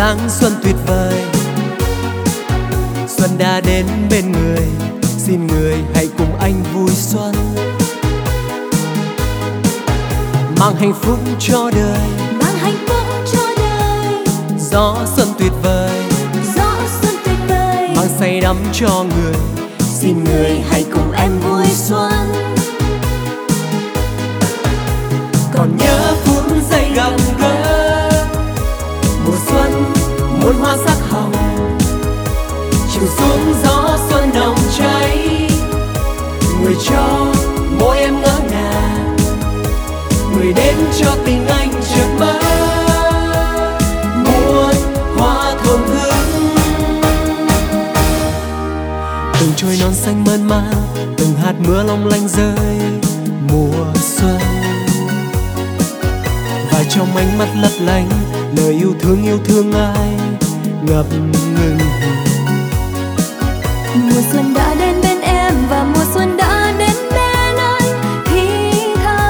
sáng xuân tuyệt vời. Xuân đã đến bên người, xin người hãy cùng anh vui xuân, mang hạnh phúc cho đời, mang hạnh phúc cho đời. gió xuân tuyệt vời, Gió xuân tuyệt vời, mang say đắm cho người, xin người hãy cùng em vui xuân. còn nhớ phút giây gặp gỡ, mùa xuân muôn hoa sắc hồng, chiều xuống gió xuân nồng cháy, người cho môi em ngỡ ngàng, người đến cho tình anh chợt mơ, muôn hoa thơm hương. Từng trôi non xanh mơn man, từng hạt mưa long lanh rơi mùa xuân, và trong ánh mắt lấp lánh lời yêu thương ai ngập ngừng. Mùa xuân đã đến bên em và mùa xuân đã đến bên anh thì thầm.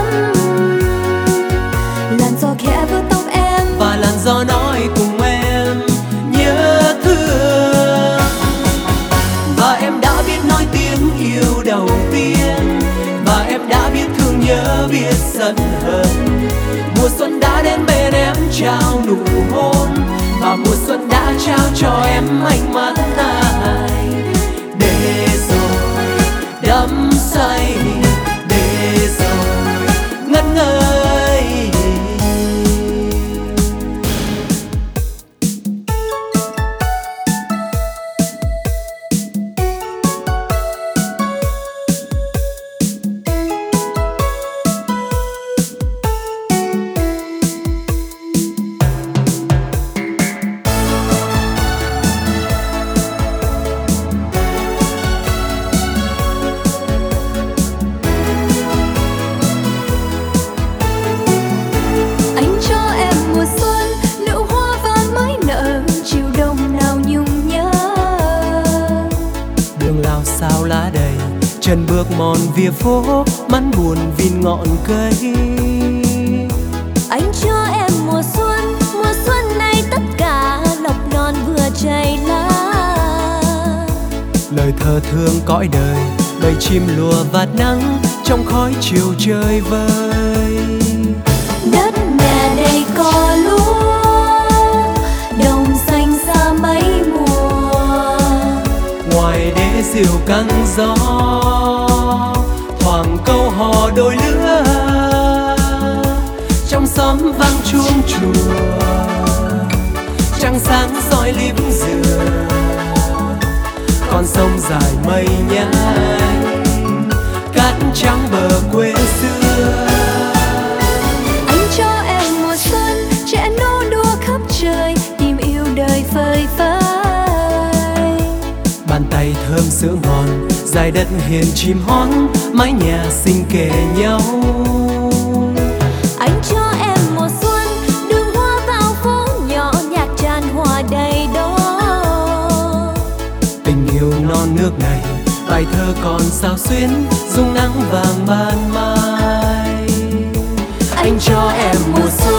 Làn gió khẽ vuốt tóc em và làn gió nói cùng em nhớ thương, và em đã biết nói tiếng yêu đầu tiên, và em đã biết thương nhớ biết giận hờn. Mùa xuân đã đến bên em trao nụ hôn, và mùa xuân đã trao cho em ánh mắt ai để rồi đắm say, để rồi ngẩn ngơi. Sao lá đầy chân bước mòn vỉa phố, mắt buồn vin ngọn cây. Anh cho em mùa xuân này tất cả lộc non vừa chảy lá. Lời thơ thương cõi đời, đầy chim lùa và nắng trong khói chiều trời vơi. Đất mẹ đầy cỏ lúa, đồng xanh xa mấy mùa. Ngoài đế diều căng gió, thoảng câu hò đôi lứa, trong xóm vang chuông chùa, trăng sáng soi liếm dừa, con sông dài mây nhánh, cát trắng bờ quê xưa. Anh cho em mùa xuân, trẻ nô đùa khắp trời, tìm yêu đời phơi phới. Bàn tay thơm sữa ngon, dài đất hiền chim hót, mái nhà xinh kề nhau. Anh cho em mùa xuân, đường hoa vào phố nhỏ, nhạc tràn hòa đầy đó. Tình yêu non nước này, bài thơ còn sao xuyến, dung nắng vàng ban mai. Anh cho em mùa xuân.